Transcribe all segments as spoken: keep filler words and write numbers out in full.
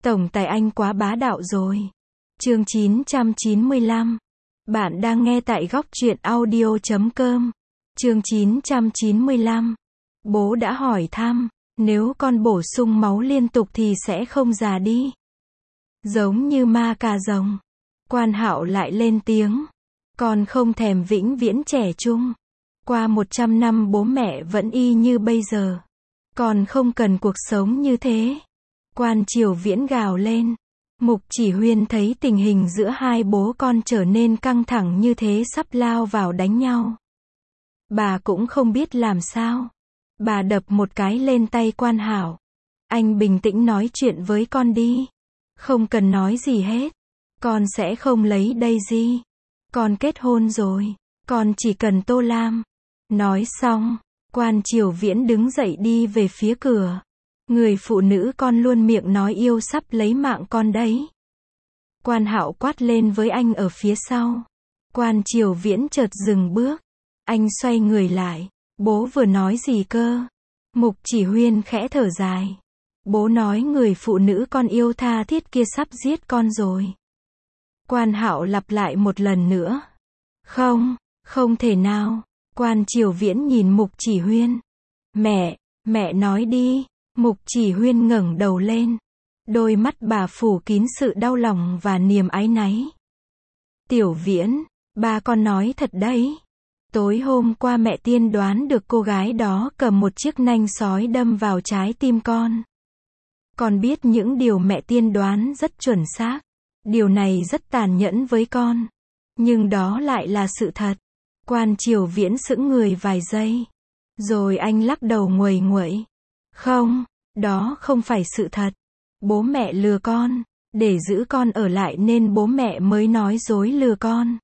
Tổng tài anh quá bá đạo rồi. Chương chín trăm chín mươi lăm. Bạn đang nghe tại góc truyện audio chấm com. Chương chín trăm chín mươi lăm. Bố đã hỏi thăm, nếu con bổ sung máu liên tục thì sẽ không già đi. Giống như ma cà rồng. Quan Hạo lại lên tiếng. Con không thèm vĩnh viễn trẻ trung. Qua một trăm năm bố mẹ vẫn y như bây giờ. Con không cần cuộc sống như thế. Quan Triều Viễn gào lên. Mục Chỉ Huyên thấy tình hình giữa hai bố con trở nên căng thẳng như thế sắp lao vào đánh nhau. Bà cũng không biết làm sao. Bà đập một cái lên tay Quan Hạo. Anh bình tĩnh nói chuyện với con đi. Không cần nói gì hết. Con sẽ không lấy Daisy. Con kết hôn rồi. Con chỉ cần Tô Lam. Nói xong, Quan Triều Viễn đứng dậy đi về phía cửa. Người phụ nữ con luôn miệng nói yêu sắp lấy mạng con đấy. Quan Hạo quát lên với anh ở phía sau. Quan Triều Viễn chợt dừng bước. Anh xoay người lại. Bố vừa nói gì cơ? Mục Chỉ Huyên khẽ thở dài. Bố nói người phụ nữ con yêu tha thiết kia sắp giết con rồi. Quan Hạo lặp lại một lần nữa. Không, không thể nào. Quan Triều Viễn nhìn Mục Chỉ Huyên. Mẹ, mẹ nói đi. Mục Chỉ Huyên ngẩng đầu lên. Đôi mắt bà phủ kín sự đau lòng và niềm áy náy. Tiểu Viễn, ba con nói thật đấy. Tối hôm qua mẹ tiên đoán được cô gái đó cầm một chiếc nanh sói đâm vào trái tim con. Con biết những điều mẹ tiên đoán rất chuẩn xác. Điều này rất tàn nhẫn với con. Nhưng đó lại là sự thật. Quan Triều Viễn sững người vài giây. Rồi anh lắc đầu nguầy nguậy. Không, đó không phải sự thật. Bố mẹ lừa con. Để giữ con ở lại nên bố mẹ mới nói dối lừa con.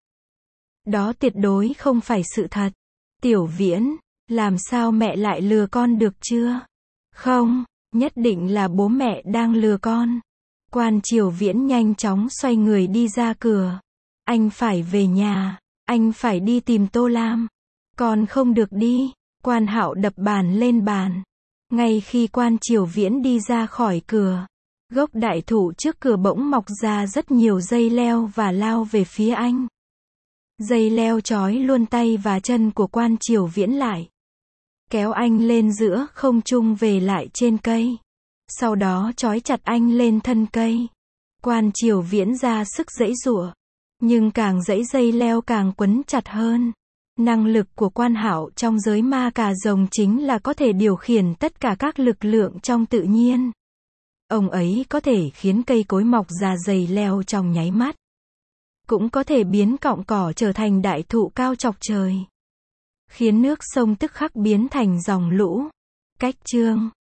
Đó tuyệt đối không phải sự thật. Tiểu Viễn, làm sao mẹ lại lừa con được chưa? Không, nhất định là bố mẹ đang lừa con. Quan Triều Viễn nhanh chóng xoay người đi ra cửa. Anh phải về nhà. Anh phải đi tìm Tô Lam. Con không được đi. Quan Hạo đập bàn lên bàn. Ngay khi Quan Triều Viễn đi ra khỏi cửa, gốc đại thụ trước cửa bỗng mọc ra rất nhiều dây leo và lao về phía anh. Dây leo trói luôn tay và chân của Quan Triều Viễn lại. Kéo anh lên giữa không trung về lại trên cây. Sau đó trói chặt anh lên thân cây. Quan Triều Viễn ra sức giãy giụa. Nhưng càng giãy dây leo càng quấn chặt hơn. Năng lực của Quan Hạo trong giới ma cà rồng chính là có thể điều khiển tất cả các lực lượng trong tự nhiên. Ông ấy có thể khiến cây cối mọc ra dây leo trong nháy mắt. Cũng có thể biến cọng cỏ trở thành đại thụ cao chọc trời. Khiến nước sông tức khắc biến thành dòng lũ. Cách chương